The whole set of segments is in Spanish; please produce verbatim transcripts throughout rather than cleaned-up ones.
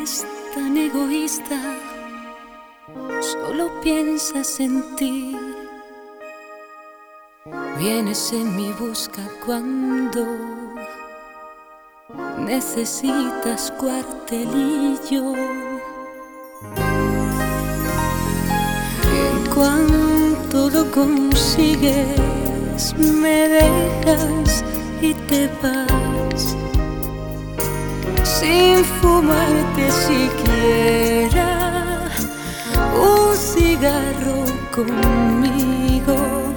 eres tan egoísta, solo piensas en ti. Vienes en mi busca cuando necesitas cuartelillo. Y en cuanto lo consigues, me dejas y te vas, sin fumarte siquiera un cigarro conmigo.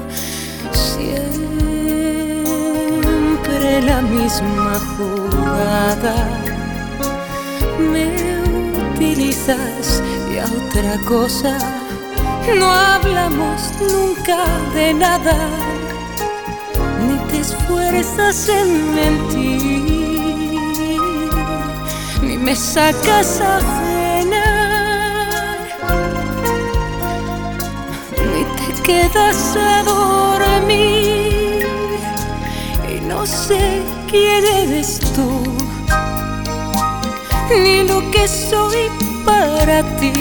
Siempre la misma jugada, me utilizas y a otra cosa no hablamos nunca de nada, ni te esfuerzas en mentir, ni me sacas a cenar, ni te quedas a dormir, y no sé quién eres tú, ni lo que soy para ti.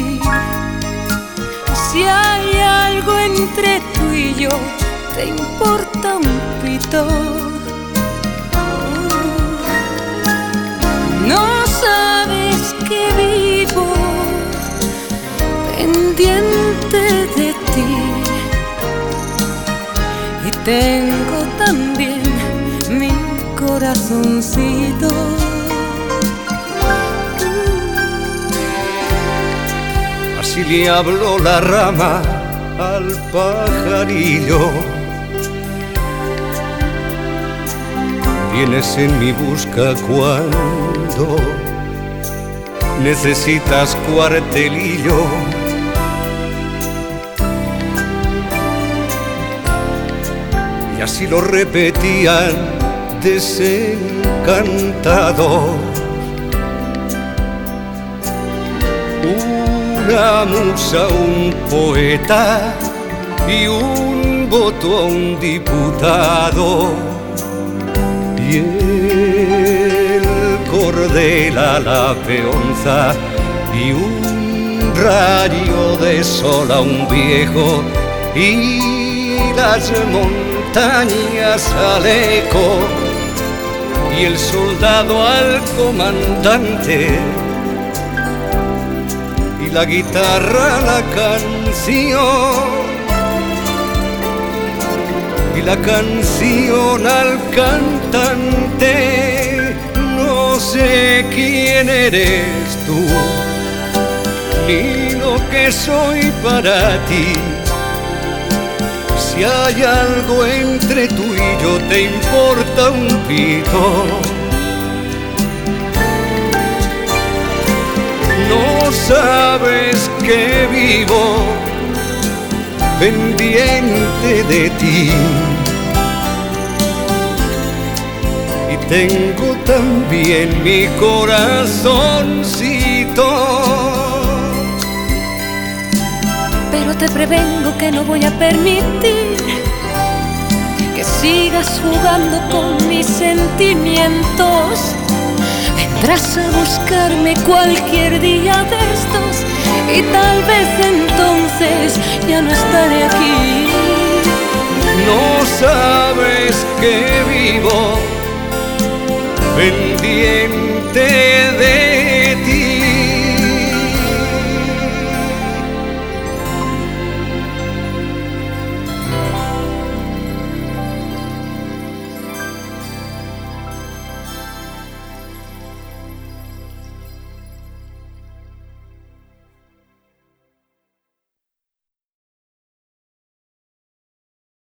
Si hay algo entre tú y yo, te importa un pito. No sabes que vivo pendiente de ti, y tengo también mi corazoncito. Así le habló la rama al pajarillo. Vienes en mi busca cuando necesitas cuartelillo. Y así lo repetían desencantados. Una musa, un poeta y un voto a un diputado, y el cordel a la peonza y un rayo de sol a un viejo, y las montañas al eco y el soldado al comandante, la guitarra, la canción, y la canción al cantante. No sé quién eres tú, ni lo que soy para ti. Si hay algo entre tú y yo, te importa un pito. No sabes que vivo pendiente de ti, y tengo también mi corazoncito. Pero te prevengo que no voy a permitir que sigas jugando con mis sentimientos. Vendrás a buscarme cualquier día de estos, y tal vez entonces ya no estaré aquí. No sabes que vivo pendiente